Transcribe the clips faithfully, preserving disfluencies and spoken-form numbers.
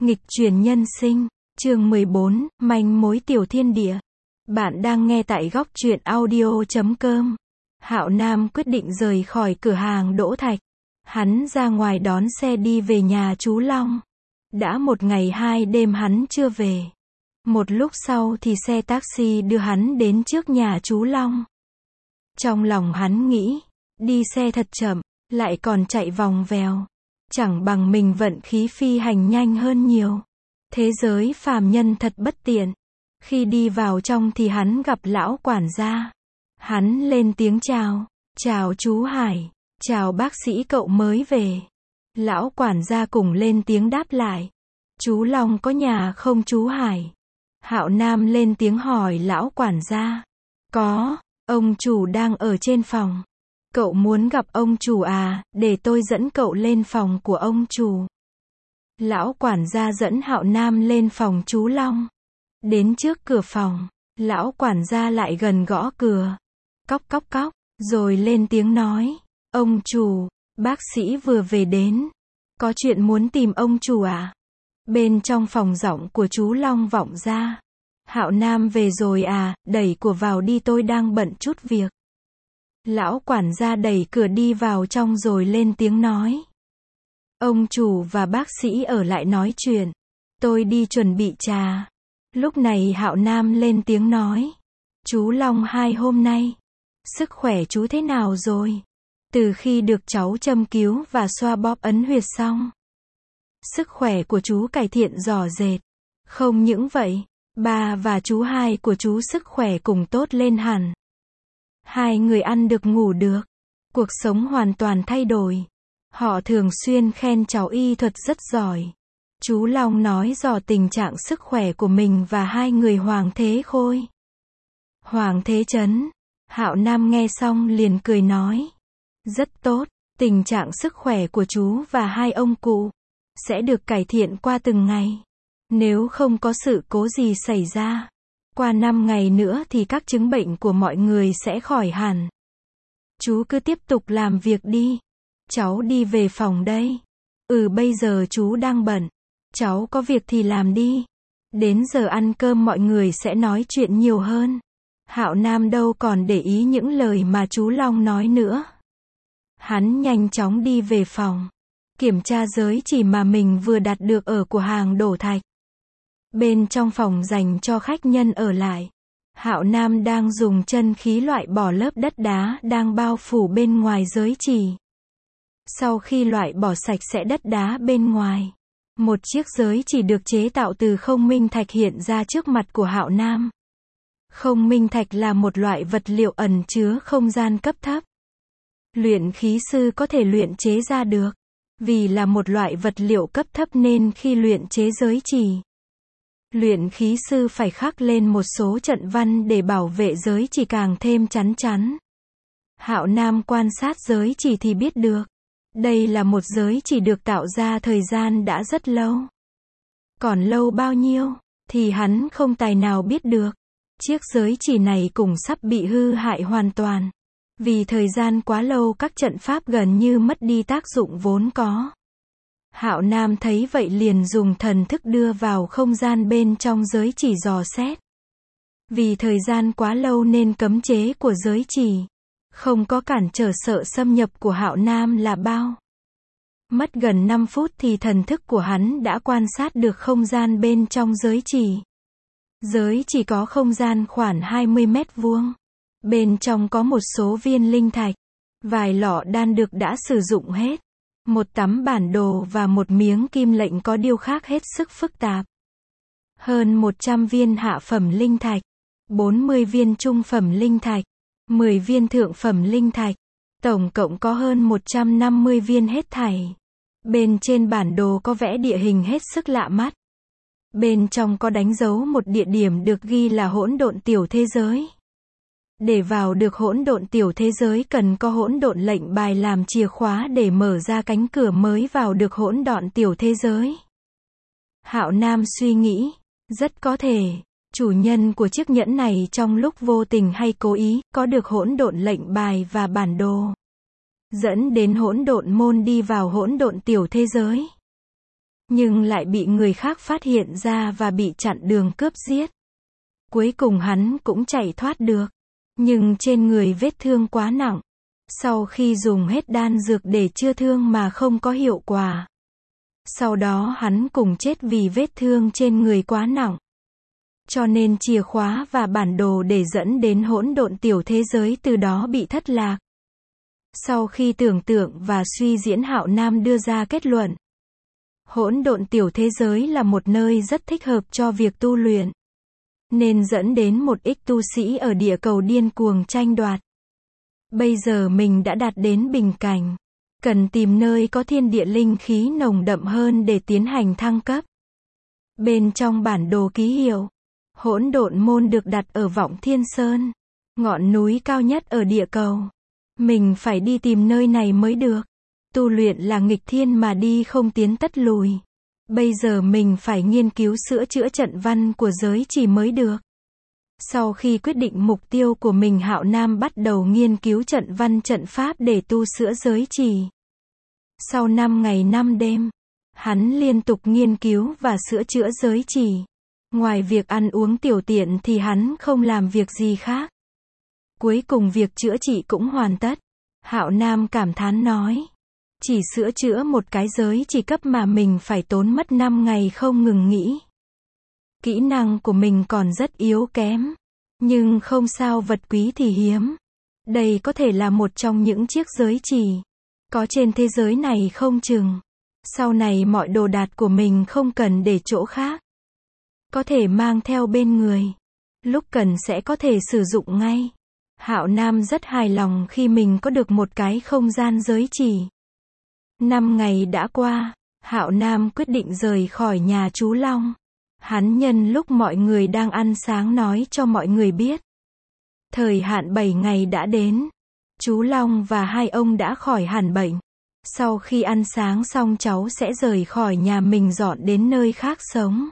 Nghịch chuyển nhân sinh, chương mười bốn, manh mối tiểu thiên địa. Bạn đang nghe tại góc truyện audio chấm com. Hạo Nam quyết định rời khỏi cửa hàng Đỗ Thạch. Hắn ra ngoài đón xe đi về nhà chú Long. Đã một ngày hai đêm hắn chưa về. Một lúc sau thì xe taxi đưa hắn đến trước nhà chú Long. Trong lòng hắn nghĩ, đi xe thật chậm, lại còn chạy vòng vèo. Chẳng bằng mình vận khí phi hành nhanh hơn nhiều. Thế giới phàm nhân thật bất tiện. Khi đi vào trong thì hắn gặp lão quản gia. Hắn lên tiếng chào. Chào chú Hải. Chào bác sĩ, cậu mới về. Lão quản gia cùng lên tiếng đáp lại. Chú Long có nhà không chú Hải? Hạo Nam lên tiếng hỏi lão quản gia. Có, ông chủ đang ở trên phòng. Cậu muốn gặp ông chủ à, để tôi dẫn cậu lên phòng của ông chủ. Lão quản gia dẫn Hạo Nam lên phòng chú Long. Đến trước cửa phòng, lão quản gia lại gần gõ cửa. Cóc cóc cóc, rồi lên tiếng nói. Ông chủ, bác sĩ vừa về đến. Có chuyện muốn tìm ông chủ à? Bên trong phòng giọng của chú Long vọng ra. Hạo Nam về rồi à, đẩy cửa vào đi, tôi đang bận chút việc. Lão quản gia đẩy cửa đi vào trong rồi lên tiếng nói. Ông chủ và bác sĩ ở lại nói chuyện. Tôi đi chuẩn bị trà. Lúc này Hạo Nam lên tiếng nói. Chú Long hai hôm nay. Sức khỏe chú thế nào rồi? Từ khi được cháu châm cứu và xoa bóp ấn huyệt xong. Sức khỏe của chú cải thiện rõ rệt. Không những vậy, ba và chú hai của chú sức khỏe cùng tốt lên hẳn. Hai người ăn được ngủ được. Cuộc sống hoàn toàn thay đổi. Họ thường xuyên khen cháu y thuật rất giỏi. Chú Long nói dò tình trạng sức khỏe của mình và hai người Hoàng Thế Khôi. Hoàng Thế Chấn. Hạo Nam nghe xong liền cười nói. Rất tốt, tình trạng sức khỏe của chú và hai ông cụ sẽ được cải thiện qua từng ngày. Nếu không có sự cố gì xảy ra, qua năm ngày nữa thì các chứng bệnh của mọi người sẽ khỏi hẳn. Chú cứ tiếp tục làm việc đi. Cháu đi về phòng đây. Ừ, bây giờ chú đang bận. Cháu có việc thì làm đi. Đến giờ ăn cơm mọi người sẽ nói chuyện nhiều hơn. Hạo Nam đâu còn để ý những lời mà chú Long nói nữa. Hắn nhanh chóng đi về phòng. Kiểm tra giới chỉ mà mình vừa đặt được ở cửa hàng Đỗ Thạch. Bên trong phòng dành cho khách nhân ở lại. Hạo Nam đang dùng chân khí loại bỏ lớp đất đá đang bao phủ bên ngoài giới chỉ. Sau khi loại bỏ sạch sẽ đất đá bên ngoài, một chiếc giới chỉ được chế tạo từ không minh thạch hiện ra trước mặt của Hạo Nam. Không minh thạch là một loại vật liệu ẩn chứa không gian cấp thấp. Luyện khí sư có thể luyện chế ra được. Vì là một loại vật liệu cấp thấp nên khi luyện chế giới chỉ, luyện khí sư phải khắc lên một số trận văn để bảo vệ giới chỉ càng thêm chắn chắn. Hạo Nam quan sát giới chỉ thì biết được. Đây là một giới chỉ được tạo ra thời gian đã rất lâu. Còn lâu bao nhiêu, thì hắn không tài nào biết được. Chiếc giới chỉ này cũng sắp bị hư hại hoàn toàn. Vì thời gian quá lâu các trận pháp gần như mất đi tác dụng vốn có. Hạo Nam thấy vậy liền dùng thần thức đưa vào không gian bên trong giới chỉ dò xét. Vì thời gian quá lâu nên cấm chế của giới chỉ không có cản trở sợ xâm nhập của Hạo Nam là bao. Mất gần năm phút thì thần thức của hắn đã quan sát được không gian bên trong giới chỉ. Giới chỉ có không gian khoảng hai mươi mét vuông. Bên trong có một số viên linh thạch, vài lọ đan dược đã sử dụng hết, một tấm bản đồ và một miếng kim lệnh có điêu khắc hết sức phức tạp. Hơn một trăm viên hạ phẩm linh thạch, bốn mươi viên trung phẩm linh thạch, mười viên thượng phẩm linh thạch, tổng cộng có hơn một trăm năm mươi viên hết thảy. Bên trên bản đồ có vẽ địa hình hết sức lạ mắt. Bên trong có đánh dấu một địa điểm được ghi là hỗn độn tiểu thế giới. Để vào được hỗn độn tiểu thế giới cần có hỗn độn lệnh bài làm chìa khóa để mở ra cánh cửa mới vào được hỗn độn tiểu thế giới. Hạo Nam suy nghĩ, rất có thể, chủ nhân của chiếc nhẫn này trong lúc vô tình hay cố ý, có được hỗn độn lệnh bài và bản đồ. Dẫn đến hỗn độn môn đi vào hỗn độn tiểu thế giới. nhưng lại bị người khác phát hiện ra và bị chặn đường cướp giết. Cuối cùng hắn cũng chạy thoát được, nhưng trên người vết thương quá nặng. Sau khi dùng hết đan dược để chữa thương mà không có hiệu quả. Sau đó hắn cùng chết vì vết thương trên người quá nặng. Cho nên chìa khóa và bản đồ để dẫn đến hỗn độn tiểu thế giới từ đó bị thất lạc. Sau khi tưởng tượng và suy diễn, Hạo Nam đưa ra kết luận. Hỗn độn tiểu thế giới là một nơi rất thích hợp cho việc tu luyện. Nên dẫn đến một ít tu sĩ ở địa cầu điên cuồng tranh đoạt. Bây giờ mình đã đạt đến bình cảnh. Cần tìm nơi có thiên địa linh khí nồng đậm hơn để tiến hành thăng cấp. Bên trong bản đồ ký hiệu, hỗn độn môn được đặt ở Vọng Thiên Sơn, ngọn núi cao nhất ở địa cầu. Mình phải đi tìm nơi này mới được. Tu luyện là nghịch thiên mà đi không tiến tất lùi. Bây giờ mình phải nghiên cứu sửa chữa trận văn của giới chỉ mới được. Sau khi quyết định mục tiêu của mình, Hạo Nam bắt đầu nghiên cứu trận văn trận pháp để tu sửa giới chỉ. Sau năm ngày năm đêm, hắn liên tục nghiên cứu và sửa chữa giới chỉ. Ngoài việc ăn uống tiểu tiện thì hắn không làm việc gì khác. Cuối cùng việc chữa trị cũng hoàn tất. Hạo Nam cảm thán nói. Chỉ sửa chữa một cái giới chỉ cấp mà mình phải tốn mất năm ngày không ngừng nghỉ. Kỹ năng của mình còn rất yếu kém. Nhưng không sao, vật quý thì hiếm. Đây có thể là một trong những chiếc giới chỉ có trên thế giới này không chừng. Sau này mọi đồ đạc của mình không cần để chỗ khác. Có thể mang theo bên người. Lúc cần sẽ có thể sử dụng ngay. Hạo Nam rất hài lòng khi mình có được một cái không gian giới chỉ. Năm ngày đã qua, Hạo Nam quyết định rời khỏi nhà chú Long. Hắn nhân lúc mọi người đang ăn sáng nói cho mọi người biết. Thời hạn bảy ngày đã đến. Chú Long và hai ông đã khỏi hẳn bệnh. Sau khi ăn sáng xong cháu sẽ rời khỏi nhà mình dọn đến nơi khác sống.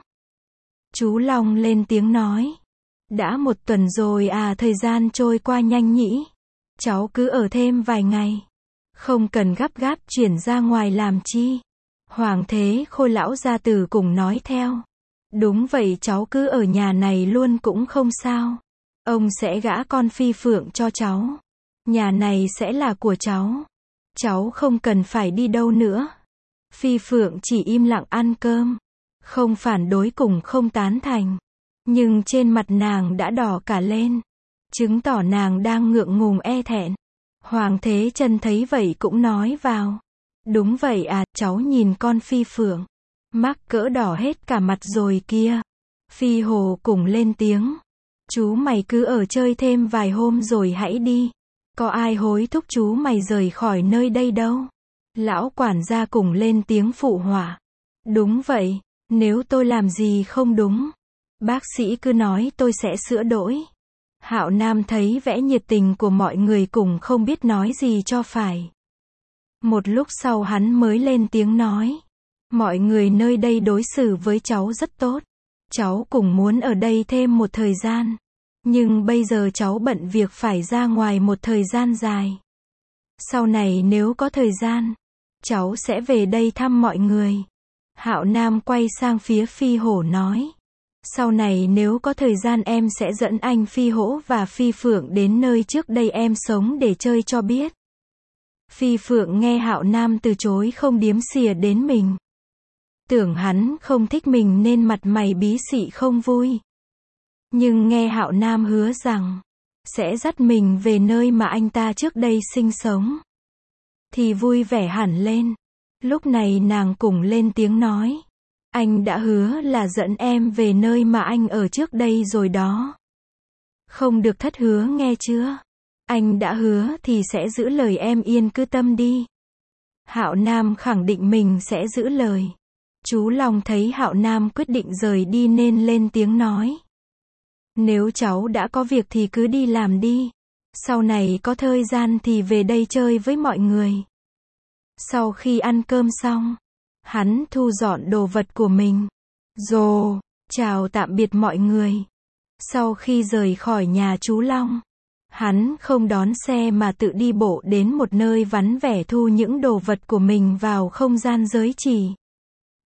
Chú Long lên tiếng nói. Đã một tuần rồi à, thời gian trôi qua nhanh nhỉ. Cháu cứ ở thêm vài ngày. Không cần gấp gáp chuyển ra ngoài làm chi. Hoàng Thế Khôi lão gia tử cùng nói theo. Đúng vậy, cháu cứ ở nhà này luôn cũng không sao. Ông sẽ gả con Phi Phượng cho cháu. Nhà này sẽ là của cháu. Cháu không cần phải đi đâu nữa. Phi Phượng chỉ im lặng ăn cơm. Không phản đối cùng không tán thành. Nhưng trên mặt nàng đã đỏ cả lên. Chứng tỏ nàng đang ngượng ngùng e thẹn. Hoàng Thế Chân thấy vậy cũng nói vào. Đúng vậy à, cháu nhìn con Phi Phượng. Mắc cỡ đỏ hết cả mặt rồi kia. Phi Hồ cùng lên tiếng. Chú mày cứ ở chơi thêm vài hôm rồi hãy đi. Có ai hối thúc chú mày rời khỏi nơi đây đâu. Lão quản gia cùng lên tiếng phụ họa. Đúng vậy, nếu tôi làm gì không đúng, bác sĩ cứ nói tôi sẽ sửa đổi. Hạo Nam thấy vẻ nhiệt tình của mọi người cùng không biết nói gì cho phải. Một lúc sau hắn mới lên tiếng nói. Mọi người nơi đây đối xử với cháu rất tốt. Cháu cũng muốn ở đây thêm một thời gian. Nhưng bây giờ cháu bận việc phải ra ngoài một thời gian dài. Sau này nếu có thời gian, cháu sẽ về đây thăm mọi người. Hạo Nam quay sang phía Phi Hổ nói. Sau này nếu có thời gian em sẽ dẫn anh Phi Hổ và Phi Phượng đến nơi trước đây em sống để chơi cho biết. Phi Phượng nghe Hạo Nam từ chối không điếm xỉa đến mình. Tưởng hắn không thích mình nên mặt mày bí xị không vui. Nhưng nghe Hạo Nam hứa rằng sẽ dắt mình về nơi mà anh ta trước đây sinh sống, thì vui vẻ hẳn lên. Lúc này nàng cùng lên tiếng nói. Anh đã hứa là dẫn em về nơi mà anh ở trước đây rồi đó. Không được thất hứa nghe chưa? Anh đã hứa thì sẽ giữ lời, em yên cứ tâm đi. Hạo Nam khẳng định mình sẽ giữ lời. Chú Long thấy Hạo Nam quyết định rời đi nên lên tiếng nói. Nếu cháu đã có việc thì cứ đi làm đi. Sau này có thời gian thì về đây chơi với mọi người. Sau khi ăn cơm xong, hắn thu dọn đồ vật của mình. Rồi, chào tạm biệt mọi người. Sau khi rời khỏi nhà chú Long, hắn không đón xe mà tự đi bộ đến một nơi vắng vẻ thu những đồ vật của mình vào không gian giới chỉ.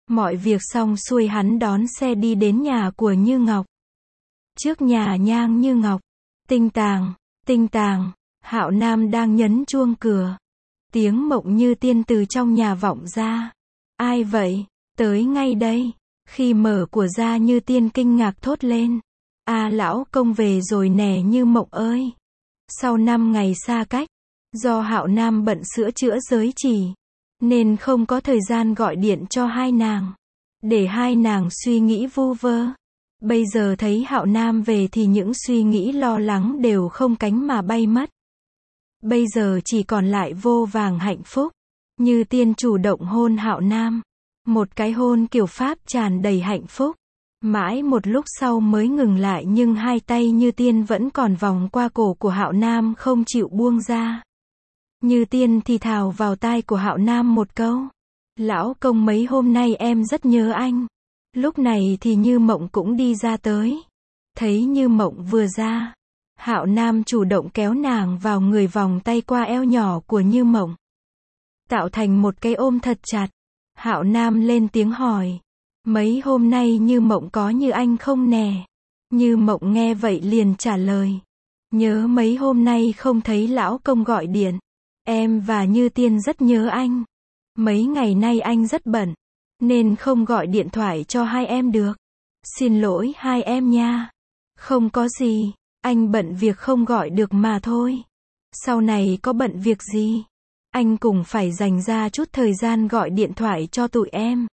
Mọi việc xong xuôi hắn đón xe đi đến nhà của Như Ngọc. Trước nhà nhang Như Ngọc, tinh tàng, tinh tàng, Hạo Nam đang nhấn chuông cửa. Tiếng Mộng Như Tiên từ trong nhà vọng ra. Ai vậy? Tới ngay đây. Khi mở của ra Như Tiên kinh ngạc thốt lên. À, lão công về rồi nè Như Mộng ơi. Sau năm ngày xa cách, do Hạo Nam bận sửa chữa giới chỉ, nên không có thời gian gọi điện cho hai nàng. Để hai nàng suy nghĩ vu vơ. Bây giờ thấy Hạo Nam về thì những suy nghĩ lo lắng đều không cánh mà bay mất. Bây giờ chỉ còn lại vô vàng hạnh phúc. Như Tiên chủ động hôn Hạo Nam. Một cái hôn kiểu Pháp tràn đầy hạnh phúc. Mãi một lúc sau mới ngừng lại nhưng hai tay Như Tiên vẫn còn vòng qua cổ của Hạo Nam không chịu buông ra. Như Tiên thì thào vào tai của Hạo Nam một câu. Lão công mấy hôm nay em rất nhớ anh. Lúc này thì Như Mộng cũng đi ra tới. Thấy Như Mộng vừa ra, Hạo Nam chủ động kéo nàng vào người vòng tay qua eo nhỏ của Như Mộng. Tạo thành một cái ôm thật chặt. Hạo Nam lên tiếng hỏi. Mấy hôm nay Như Mộng có như anh không nè? Như Mộng nghe vậy liền trả lời. Nhớ mấy hôm nay không thấy lão công gọi điện. Em và Như Tiên rất nhớ anh. Mấy ngày nay anh rất bận, nên không gọi điện thoại cho hai em được. Xin lỗi hai em nha. Không có gì, anh bận việc không gọi được mà thôi. Sau này có bận việc gì, anh cũng phải dành ra chút thời gian gọi điện thoại cho tụi em.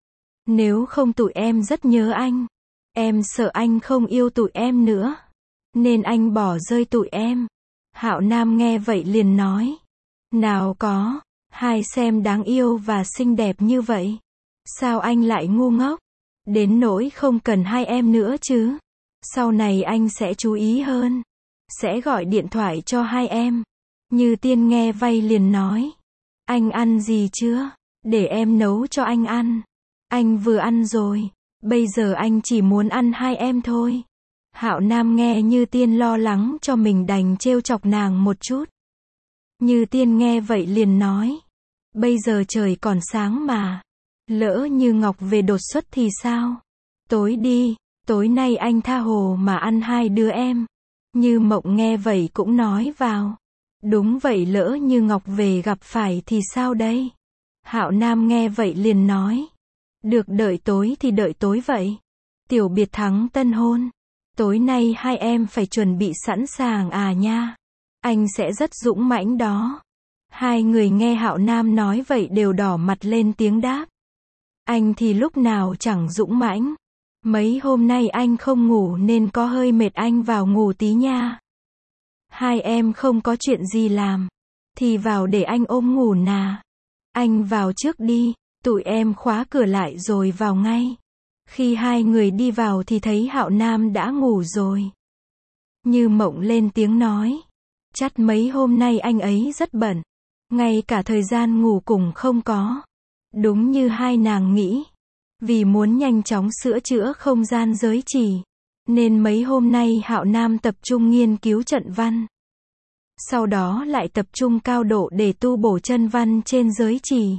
Nếu không tụi em rất nhớ anh. Em sợ anh không yêu tụi em nữa, nên anh bỏ rơi tụi em. Hạo Nam nghe vậy liền nói. Nào có, hai xem đáng yêu và xinh đẹp như vậy. Sao anh lại ngu ngốc? Đến nỗi không cần hai em nữa chứ. Sau này anh sẽ chú ý hơn. Sẽ gọi điện thoại cho hai em. Như Tiên nghe vay liền nói. Anh ăn gì chưa? Để em nấu cho anh ăn. Anh vừa ăn rồi. Bây giờ anh chỉ muốn ăn hai em thôi. Hạo Nam nghe Như Tiên lo lắng cho mình đành trêu chọc nàng một chút. Như Tiên nghe vậy liền nói. Bây giờ trời còn sáng mà. Lỡ Như Ngọc về đột xuất thì sao? Tối đi, tối nay anh tha hồ mà ăn hai đứa em. Như Mộng nghe vậy cũng nói vào. Đúng vậy, lỡ Như Ngọc về gặp phải thì sao đây? Hạo Nam nghe vậy liền nói. Được, đợi tối thì đợi tối vậy. Tiểu biệt thắng tân hôn. Tối nay hai em phải chuẩn bị sẵn sàng à nha. Anh sẽ rất dũng mãnh đó. Hai người nghe Hạo Nam nói vậy đều đỏ mặt lên tiếng đáp. Anh thì lúc nào chẳng dũng mãnh. Mấy hôm nay anh không ngủ nên có hơi mệt, anh vào ngủ tí nha. Hai em không có chuyện gì làm thì vào để anh ôm ngủ nà. Anh vào trước đi, tụi em khóa cửa lại rồi vào ngay. Khi hai người đi vào thì thấy Hạo Nam đã ngủ rồi. Như Mộng lên tiếng nói. Chắc mấy hôm nay anh ấy rất bận. Ngay cả thời gian ngủ cùng không có. Đúng như hai nàng nghĩ. Vì muốn nhanh chóng sửa chữa không gian giới chỉ, nên mấy hôm nay Hạo Nam tập trung nghiên cứu trận văn. Sau đó lại tập trung cao độ để tu bổ chân văn trên giới chỉ.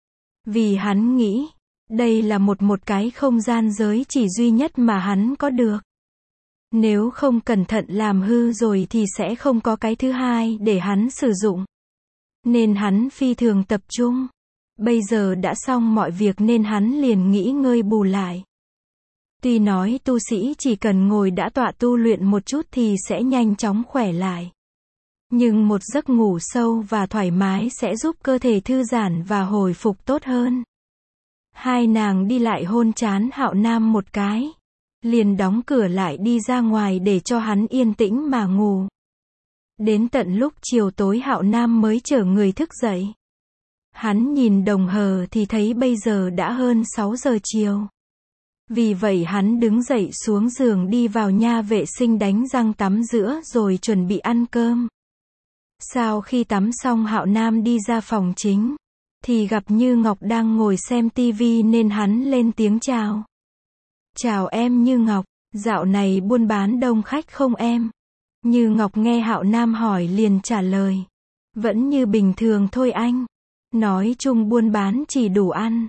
Vì hắn nghĩ, đây là một một cái không gian giới chỉ duy nhất mà hắn có được. Nếu không cẩn thận làm hư rồi thì sẽ không có cái thứ hai để hắn sử dụng. Nên hắn phi thường tập trung. Bây giờ đã xong mọi việc nên hắn liền nghỉ ngơi bù lại. Tuy nói tu sĩ chỉ cần ngồi đã tọa tu luyện một chút thì sẽ nhanh chóng khỏe lại. Nhưng một giấc ngủ sâu và thoải mái sẽ giúp cơ thể thư giãn và hồi phục tốt hơn. Hai nàng đi lại hôn trán Hạo Nam một cái. Liền đóng cửa lại đi ra ngoài để cho hắn yên tĩnh mà ngủ. Đến tận lúc chiều tối Hạo Nam mới chở người thức dậy. Hắn nhìn đồng hồ thì thấy bây giờ đã hơn sáu giờ chiều. Vì vậy hắn đứng dậy xuống giường đi vào nhà vệ sinh đánh răng tắm rửa rồi chuẩn bị ăn cơm. Sau khi tắm xong Hạo Nam đi ra phòng chính, thì gặp Như Ngọc đang ngồi xem tivi nên hắn lên tiếng chào. Chào em Như Ngọc, dạo này buôn bán đông khách không em? Như Ngọc nghe Hạo Nam hỏi liền trả lời. Vẫn như bình thường thôi anh. Nói chung buôn bán chỉ đủ ăn.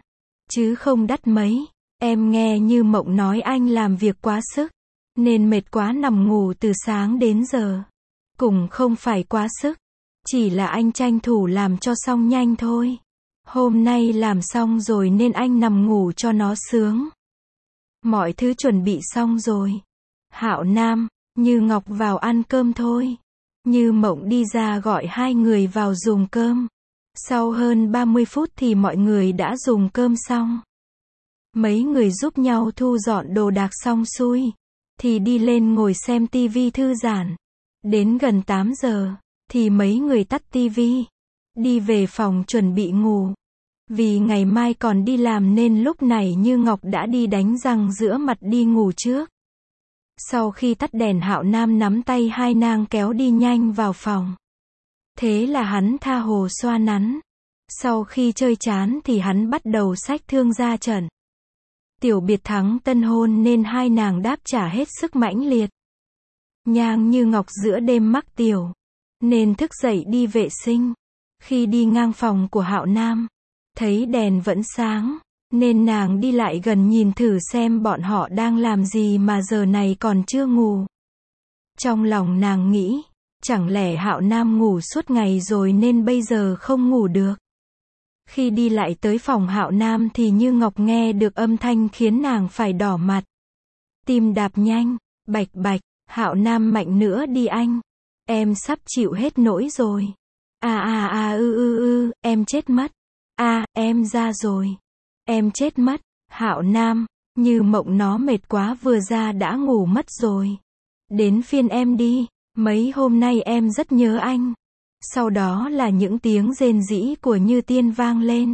chứ không đắt mấy. Em nghe Như Mộng nói anh làm việc quá sức, nên mệt quá nằm ngủ từ sáng đến giờ. Cũng không phải quá sức, chỉ là anh tranh thủ làm cho xong nhanh thôi. Hôm nay làm xong rồi nên anh nằm ngủ cho nó sướng. Mọi thứ chuẩn bị xong rồi. Hạo Nam, Như Ngọc vào ăn cơm thôi. Như Mộng đi ra gọi hai người vào dùng cơm. Sau hơn ba mươi phút thì mọi người đã dùng cơm xong. Mấy người giúp nhau thu dọn đồ đạc xong xuôi, thì đi lên ngồi xem tivi thư giãn. Đến gần tám giờ, thì mấy người tắt tivi, đi về phòng chuẩn bị ngủ. Vì ngày mai còn đi làm nên lúc này Như Ngọc đã đi đánh răng rửa mặt đi ngủ trước. Sau khi tắt đèn Hạo Nam nắm tay hai nàng kéo đi nhanh vào phòng. Thế là hắn tha hồ xoa nắn. Sau khi chơi chán thì hắn bắt đầu xách thương ra trận. Tiểu biệt thắng tân hôn nên hai nàng đáp trả hết sức mãnh liệt. Nhang Như Ngọc giữa đêm mắc tiểu, nên thức dậy đi vệ sinh. Khi đi ngang phòng của Hạo Nam, thấy đèn vẫn sáng, nên nàng đi lại gần nhìn thử xem bọn họ đang làm gì mà giờ này còn chưa ngủ. Trong lòng nàng nghĩ, chẳng lẽ Hạo Nam ngủ suốt ngày rồi nên bây giờ không ngủ được. Khi đi lại tới phòng Hạo Nam thì Như Ngọc nghe được âm thanh khiến nàng phải đỏ mặt. Tim đạp nhanh, bạch bạch, Hạo Nam mạnh nữa đi anh. Em sắp chịu hết nỗi rồi. À à à ư ư ư, em chết mất. À, em ra rồi. Em chết mất. Hạo Nam, Như Mộng nó mệt quá vừa ra đã ngủ mất rồi. Đến phiên em đi, mấy hôm nay em rất nhớ anh. Sau đó là những tiếng rên rỉ của Như Tiên vang lên.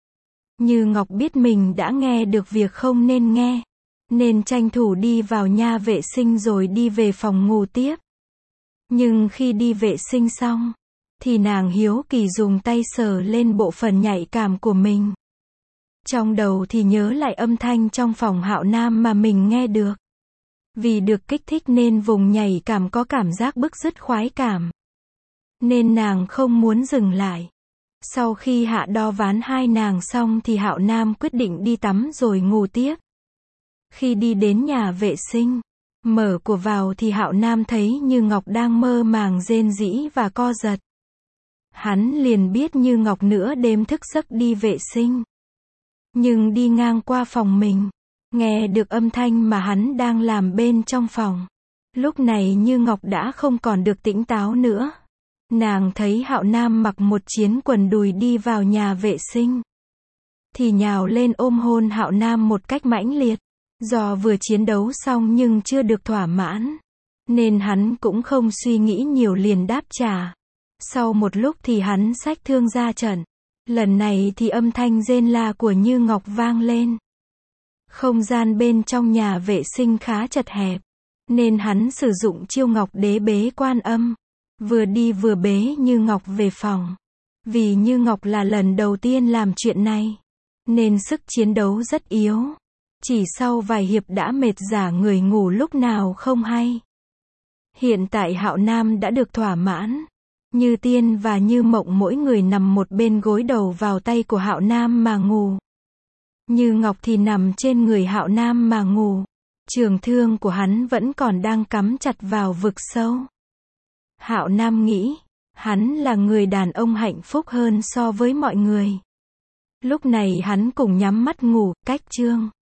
Như Ngọc biết mình đã nghe được việc không nên nghe, nên tranh thủ đi vào nhà vệ sinh rồi đi về phòng ngủ tiếp. Nhưng khi đi vệ sinh xong, thì nàng hiếu kỳ dùng tay sờ lên bộ phận nhạy cảm của mình. Trong đầu thì nhớ lại âm thanh trong phòng Hạo Nam mà mình nghe được. Vì được kích thích nên vùng nhạy cảm có cảm giác bứt rứt khoái cảm. Nên nàng không muốn dừng lại. Sau khi hạ đo ván hai nàng xong thì Hạo Nam quyết định đi tắm rồi ngủ tiếp. Khi đi đến nhà vệ sinh, mở cửa vào thì Hạo Nam thấy Như Ngọc đang mơ màng rên rỉ và co giật. Hắn liền biết Như Ngọc nửa đêm thức giấc đi vệ sinh. Nhưng đi ngang qua phòng mình, nghe được âm thanh mà hắn đang làm bên trong phòng. Lúc này Như Ngọc đã không còn được tỉnh táo nữa. Nàng thấy Hạo Nam mặc một chiến quần đùi đi vào nhà vệ sinh, thì nhào lên ôm hôn Hạo Nam một cách mãnh liệt. Do vừa chiến đấu xong nhưng chưa được thỏa mãn, nên hắn cũng không suy nghĩ nhiều liền đáp trả. Sau một lúc thì hắn xách thương ra trận. Lần này thì âm thanh rên la của Như Ngọc vang lên. Không gian bên trong nhà vệ sinh khá chật hẹp, nên hắn sử dụng chiêu Ngọc Đế bế quan âm. Vừa đi vừa bế Như Ngọc về phòng. Vì Như Ngọc là lần đầu tiên làm chuyện này, nên sức chiến đấu rất yếu. Chỉ sau vài hiệp đã mệt rả người ngủ lúc nào không hay. Hiện tại Hạo Nam đã được thỏa mãn. Như Tiên và Như Mộng mỗi người nằm một bên gối đầu vào tay của Hạo Nam mà ngủ. Như Ngọc thì nằm trên người Hạo Nam mà ngủ. Trường thương của hắn vẫn còn đang cắm chặt vào vực sâu. Hạo Nam nghĩ, hắn là người đàn ông hạnh phúc hơn so với mọi người. Lúc này hắn cùng nhắm mắt ngủ, cách chương.